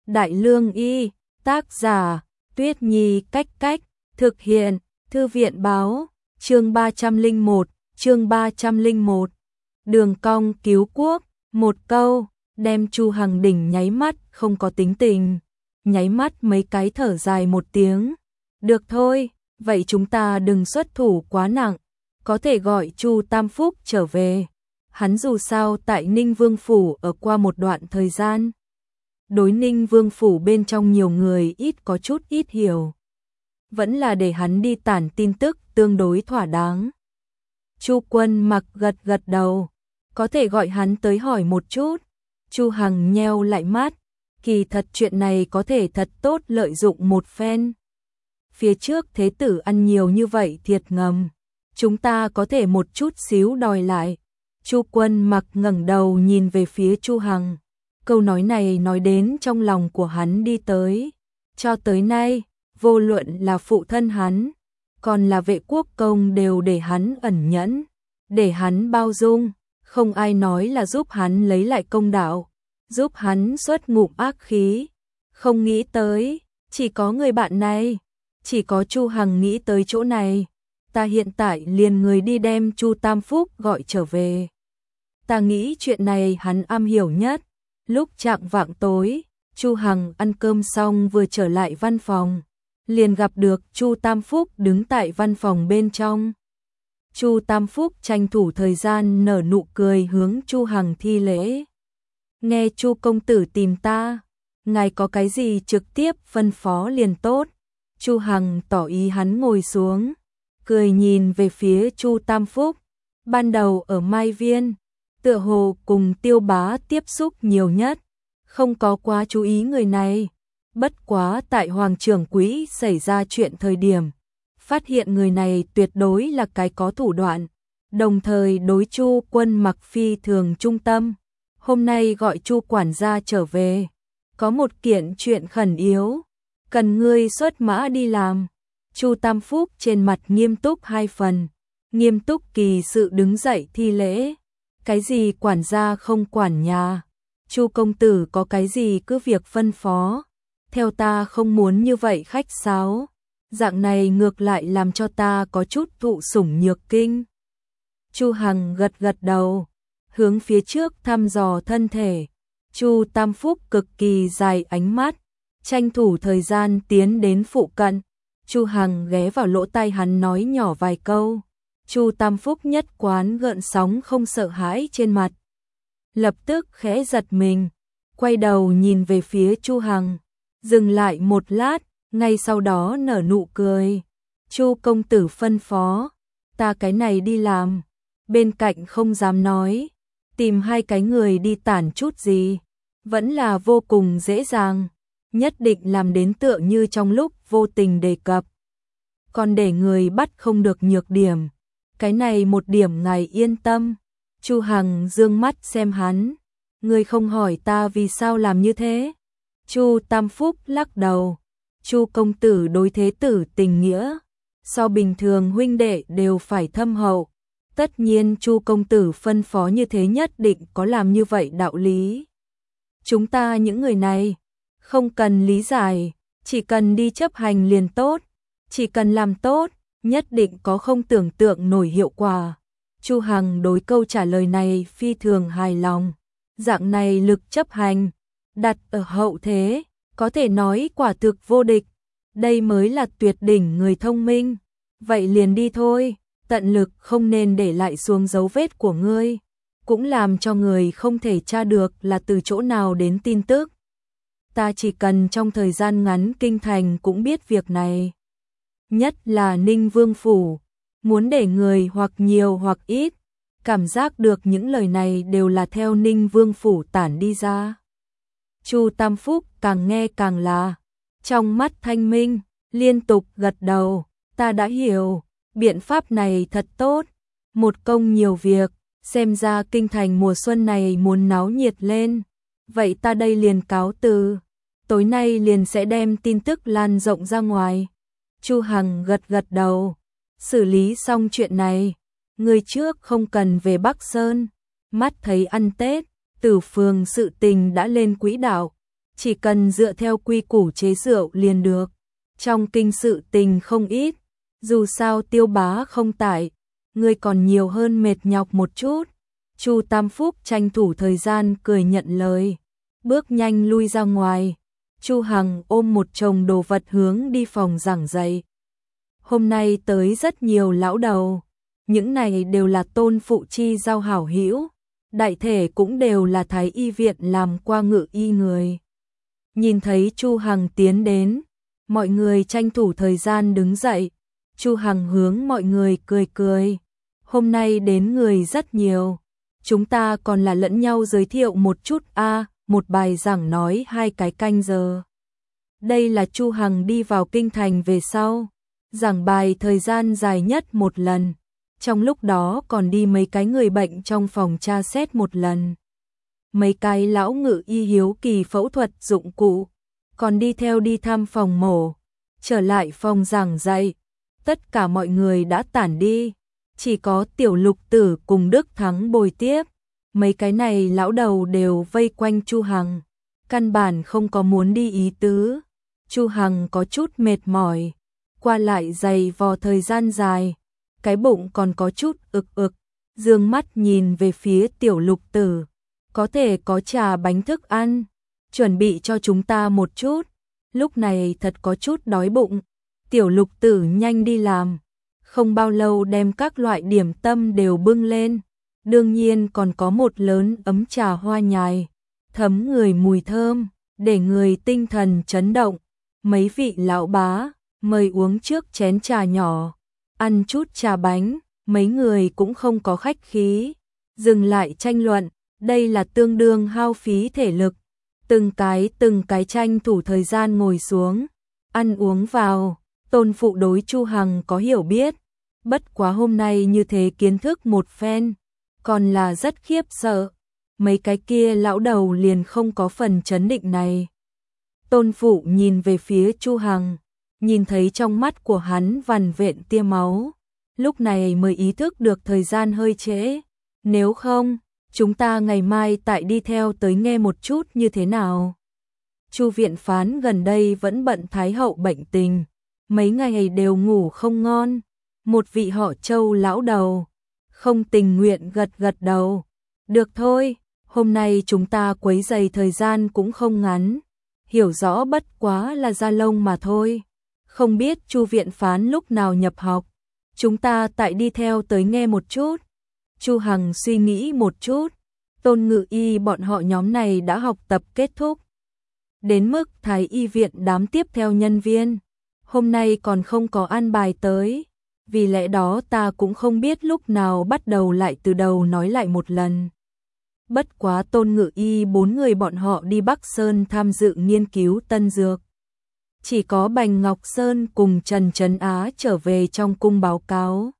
Đại Lương Y, tác giả, Tuyết Nhi Cách Cách, thực hiện, Thư viện báo, chương 301, đường cong cứu quốc, một câu, đem Chu Hằng đỉnh nháy mắt, không có tính tình, nháy mắt mấy cái thở dài một tiếng. Được thôi, vậy chúng ta đừng xuất thủ quá nặng, có thể gọi Chu Tam Phúc trở về. Hắn dù sao tại Ninh Vương Phủ ở qua một đoạn thời gian. Đối Ninh Vương Phủ bên trong nhiều người có chút ít hiểu. Vẫn là để hắn đi tản tin tức tương đối thỏa đáng. Chu Quân Mặc gật gật đầu, có thể gọi hắn tới hỏi một chút. Chu Hằng nheo lại mắt, kỳ thật chuyện này có thể thật tốt lợi dụng một phen. Phía trước thế tử ăn nhiều như vậy thiệt ngầm, chúng ta có thể một chút xíu đòi lại. Chu Quân Mặc ngẩng đầu nhìn về phía Chu Hằng, câu nói này nói đến trong lòng của hắn đi tới. Cho tới nay, vô luận là phụ thân hắn, còn là Vệ Quốc Công đều để hắn ẩn nhẫn, để hắn bao dung, không ai nói là giúp hắn lấy lại công đạo, giúp hắn xuất ngụm ác khí. Không nghĩ tới, chỉ có người bạn này, chỉ có Chu Hằng nghĩ tới chỗ này. Ta hiện tại liền người đi đem Chu Tam Phúc gọi trở về. Ta nghĩ chuyện này hắn am hiểu nhất. Lúc chạng vạng tối, Chu Hằng ăn cơm xong vừa trở lại văn phòng, liền gặp được Chu Tam Phúc đứng tại văn phòng bên trong. Chu Tam Phúc tranh thủ thời gian nở nụ cười hướng Chu Hằng thi lễ. Nghe Chu công tử tìm ta, ngài có cái gì trực tiếp phân phó liền tốt. Chu Hằng tỏ ý hắn ngồi xuống, cười nhìn về phía Chu Tam Phúc. Ban đầu ở Mai Viên, tựa hồ cùng Tiêu Bá tiếp xúc nhiều nhất, không có quá chú ý người này. Bất quá tại Hoàng Trưởng Quỹ xảy ra chuyện thời điểm, phát hiện người này tuyệt đối là cái có thủ đoạn, đồng thời đối Chu Quân Mặc phi thường trung tâm. Hôm nay gọi Chu quản gia trở về, có một kiện chuyện khẩn yếu, cần ngươi xuất mã đi làm. Chu Tam Phúc trên mặt nghiêm túc hai phần, nghiêm túc kỳ sự đứng dậy thi lễ. Cái gì quản gia không quản nhà, Chu công tử có cái gì cứ việc phân phó. Theo ta không muốn như vậy khách sáo, dạng này ngược lại làm cho ta có chút thụ sủng nhược kinh. Chu Hằng gật gật đầu, hướng phía trước thăm dò thân thể. Chu Tam Phúc cực kỳ dài ánh mắt, tranh thủ thời gian tiến đến phụ cận. Chu Hằng ghé vào lỗ tai hắn nói nhỏ vài câu. Chu Tam Phúc nhất quán gợn sóng không sợ hãi trên mặt, lập tức khẽ giật mình, quay đầu nhìn về phía Chu Hằng, dừng lại một lát, ngay sau đó nở nụ cười. Chu công tử phân phó, ta cái này đi làm. Bên cạnh không dám nói, tìm hai cái người đi tản chút gì, vẫn là vô cùng dễ dàng, nhất định làm đến tựa như trong lúc vô tình đề cập. Còn để người bắt không được nhược điểm, cái này một điểm ngài yên tâm. Chu Hằng dương mắt xem hắn, ngươi không hỏi ta vì sao làm như thế. Chu Tam Phúc lắc đầu, Chu công tử đối thế tử tình nghĩa, so bình thường huynh đệ đều phải thâm hậu. Tất nhiên Chu công tử phân phó như thế nhất định có làm như vậy đạo lý. Chúng ta những người này, không cần lý giải, chỉ cần đi chấp hành liền tốt, chỉ cần làm tốt, nhất định có không tưởng tượng nổi hiệu quả. Chu Hằng đối câu trả lời này phi thường hài lòng, dạng này lực chấp hành, đặt ở hậu thế, có thể nói quả thực vô địch, đây mới là tuyệt đỉnh người thông minh. Vậy liền đi thôi, tận lực không nên để lại xuống dấu vết của ngươi, cũng làm cho người không thể tra được là từ chỗ nào đến tin tức. Ta chỉ cần trong thời gian ngắn kinh thành cũng biết việc này. Nhất là Ninh Vương Phủ, muốn để người hoặc nhiều hoặc ít, cảm giác được những lời này đều là theo Ninh Vương Phủ tản đi ra. Chu Tam Phúc càng nghe càng là, trong mắt thanh minh, liên tục gật đầu, ta đã hiểu, biện pháp này thật tốt, một công nhiều việc, xem ra kinh thành mùa xuân này muốn náo nhiệt lên. Vậy ta đây liền cáo từ, tối nay liền sẽ đem tin tức lan rộng ra ngoài. Chu Hằng gật gật đầu, xử lý xong chuyện này, người trước không cần về Bắc Sơn. Mắt thấy ăn Tết, Tử Phường sự tình đã lên quỹ đạo, chỉ cần dựa theo quy củ chế rượu liền được. Trong kinh sự tình không ít, dù sao Tiêu bá không tại, ngươi còn nhiều hơn mệt nhọc một chút. Chu Tam Phúc tranh thủ thời gian cười nhận lời, bước nhanh lui ra ngoài. Chu Hằng ôm một chồng đồ vật hướng đi phòng giảng dạy. Hôm nay tới rất nhiều lão đầu, những này đều là Tôn Phụ chi giao hảo hữu, đại thể cũng đều là thái y viện làm qua ngự y người. Nhìn thấy Chu Hằng tiến đến, mọi người tranh thủ thời gian đứng dậy. Chu Hằng hướng mọi người cười cười, hôm nay đến người rất nhiều, chúng ta còn là lẫn nhau giới thiệu một chút a. Một bài giảng nói 2 cái canh giờ. Đây là Chu Hằng đi vào kinh thành về sau, giảng bài thời gian dài nhất một lần, trong lúc đó còn đi mấy cái người bệnh trong phòng tra xét một lần. Mấy cái lão ngự y hiếu kỳ phẫu thuật dụng cụ, còn đi theo đi thăm phòng mổ, trở lại phòng giảng dạy. Tất cả mọi người đã tản đi, chỉ có Tiểu Lục Tử cùng Đức Thắng bồi tiếp. Mấy cái này lão đầu đều vây quanh Chu Hằng, căn bản không có muốn đi ý tứ. Chu Hằng có chút mệt mỏi, qua lại giày vò thời gian dài, cái bụng còn có chút ực, dương mắt nhìn về phía Tiểu Lục Tử, có thể có trà bánh thức ăn, chuẩn bị cho chúng ta một chút, lúc này thật có chút đói bụng. Tiểu Lục Tử nhanh đi làm, không bao lâu đem các loại điểm tâm đều bưng lên, đương nhiên còn có một lớn ấm trà hoa nhài, thấm người mùi thơm, để người tinh thần chấn động. Mấy vị lão bá, mời uống trước chén trà nhỏ, ăn chút trà bánh, mấy người cũng không có khách khí, dừng lại tranh luận, đây là tương đương hao phí thể lực. Từng cái tranh thủ thời gian ngồi xuống, ăn uống vào. Tôn Phụ đối Chu Hằng có hiểu biết, bất quá hôm nay như thế kiến thức một phen, còn là rất khiếp sợ. Mấy cái kia lão đầu liền không có phần chấn định này. Tôn Phụ nhìn về phía Chu Hằng, nhìn thấy trong mắt của hắn vằn vện tia máu, lúc này mới ý thức được thời gian hơi trễ. Nếu không, chúng ta ngày mai tại đi theo tới nghe một chút như thế nào. Chu viện phán gần đây vẫn bận Thái hậu bệnh tình, mấy ngày đều ngủ không ngon. Một vị họ Châu lão đầu không tình nguyện gật đầu. Được thôi, hôm nay chúng ta quấy rầy thời gian cũng không ngắn, hiểu rõ bất quá là da lông mà thôi. Không biết Chu viện phán lúc nào nhập học, chúng ta tại đi theo tới nghe một chút. Chu Hằng suy nghĩ một chút, Tôn Ngự Y bọn họ nhóm này đã học tập kết thúc, đến mức Thái y viện đám tiếp theo nhân viên hôm nay còn không có an bài tới, vì lẽ đó ta cũng không biết lúc nào bắt đầu lại từ đầu nói lại một lần. Bất quá Tôn Ngự Y 4 người bọn họ đi Bắc Sơn tham dự nghiên cứu tân dược. Chỉ có Bành Ngọc Sơn cùng Trần Trấn Á trở về trong cung báo cáo.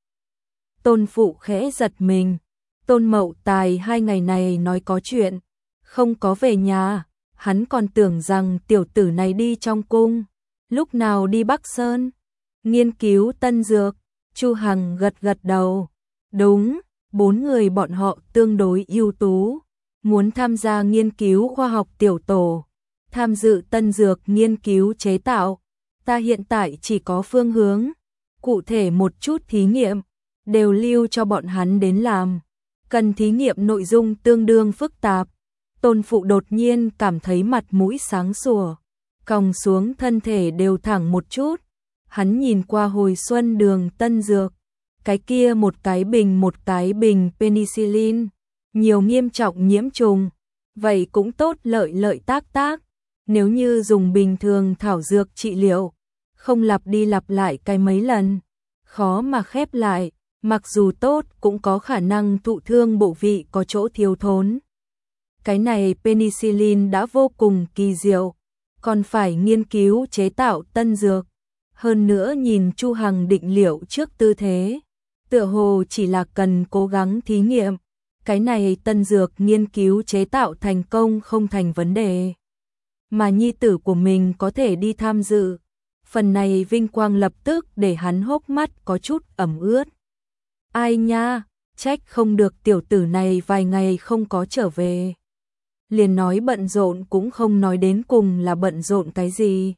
Tôn Phụ khẽ giật mình, Tôn Mậu Tài 2 ngày này nói có chuyện, không có về nhà, hắn còn tưởng rằng tiểu tử này đi trong cung. Lúc nào đi Bắc Sơn? Nghiên cứu tân dược. Chu Hằng gật đầu. Đúng, 4 người bọn họ tương đối ưu tú, muốn tham gia nghiên cứu khoa học tiểu tổ, tham dự tân dược nghiên cứu chế tạo. Ta hiện tại chỉ có phương hướng, cụ thể một chút thí nghiệm, đều lưu cho bọn hắn đến làm. Cần thí nghiệm nội dung tương đương phức tạp. Tôn Phụ đột nhiên cảm thấy mặt mũi sáng sủa, còng xuống thân thể đều thẳng một chút. Hắn nhìn qua hồi xuân đường tân dược, cái kia một cái bình penicillin, nhiều nghiêm trọng nhiễm trùng, vậy cũng tốt lợi tác. Nếu như dùng bình thường thảo dược trị liệu, không lặp đi lặp lại cái mấy lần, khó mà khép lại, mặc dù tốt cũng có khả năng thụ thương bộ vị có chỗ thiếu thốn. Cái này penicillin đã vô cùng kỳ diệu, còn phải nghiên cứu chế tạo tân dược. Hơn nữa nhìn Chu Hằng định liệu trước tư thế, tựa hồ chỉ là cần cố gắng thí nghiệm, cái này tân dược nghiên cứu chế tạo thành công không thành vấn đề. Mà nhi tử của mình có thể đi tham dự, phần này vinh quang lập tức để hắn hốc mắt có chút ẩm ướt. Ai nha, trách không được tiểu tử này vài ngày không có trở về. liền nói bận rộn cũng không nói đến cùng là bận rộn cái gì.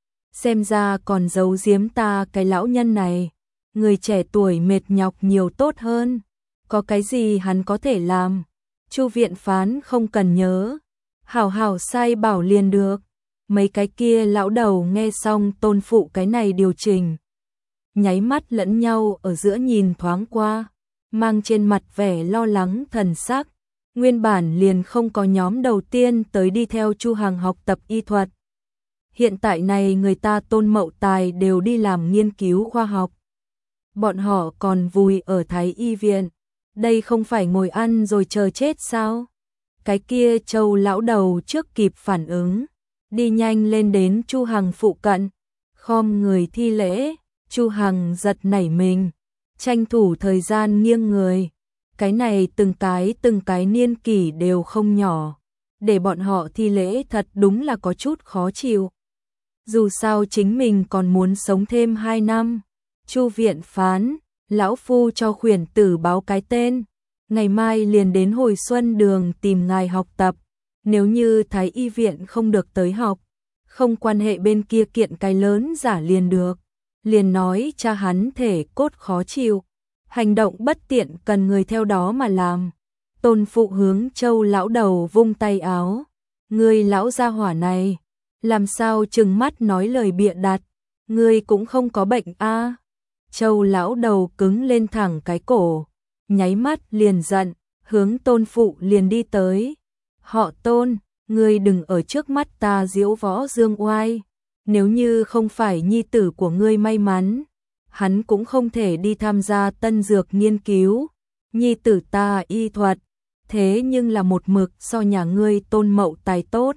Xem ra còn giấu giếm ta cái lão nhân này, người trẻ tuổi mệt nhọc nhiều tốt hơn, có cái gì hắn có thể làm, Chu viện phán không cần nhớ, hảo hảo sai bảo liền được. Mấy cái kia lão đầu nghe xong Tôn Phụ cái này điều chỉnh, nháy mắt lẫn nhau ở giữa nhìn thoáng qua, mang trên mặt vẻ lo lắng thần sắc. Nguyên bản liền không có nhóm đầu tiên tới đi theo Chu Hằng học tập y thuật. Hiện tại này người ta Tôn Mậu Tài đều đi làm nghiên cứu khoa học. Bọn họ còn vùi ở Thái Y viện, đây không phải ngồi ăn rồi chờ chết sao? Cái kia Châu lão đầu trước kịp phản ứng, đi nhanh lên đến Chu Hằng phụ cận, khom người thi lễ. Chu Hằng giật nảy mình, tranh thủ thời gian nghiêng người. Cái này từng cái niên kỷ đều không nhỏ, để bọn họ thi lễ thật đúng là có chút khó chịu. Dù sao chính mình còn muốn sống thêm 2 năm. Chu viện phán, lão phu cho khuyển tử báo cái tên, ngày mai liền đến Hồi Xuân Đường tìm ngài học tập. Nếu như Thái Y viện không được tới học, không quan hệ bên kia kiện cái lớn giả liền được. Liền nói cha hắn thể cốt khó chịu, hành động bất tiện cần người theo đó mà làm. Tôn Phụ hướng Châu lão đầu vung tay áo, ngươi lão gia hỏa này, làm sao trừng mắt nói lời bịa đặt, ngươi cũng không có bệnh a? Châu lão đầu cứng lên thẳng cái cổ, nháy mắt liền giận, hướng Tôn Phụ liền đi tới. Họ Tôn, ngươi đừng ở trước mắt ta diễu võ dương oai, nếu như không phải nhi tử của ngươi may mắn, hắn cũng không thể đi tham gia tân dược nghiên cứu. Nhi tử ta y thuật, thế nhưng là một mực so nhà ngươi Tôn Mậu Tài tốt.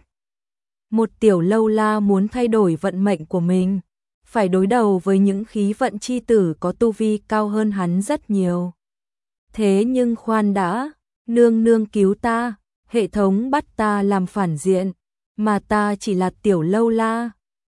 Một tiểu lâu la muốn thay đổi vận mệnh của mình, phải đối đầu với những khí vận chi tử có tu vi cao hơn hắn rất nhiều. Thế nhưng khoan đã, nương nương cứu ta, hệ thống bắt ta làm phản diện, mà ta chỉ là tiểu lâu la,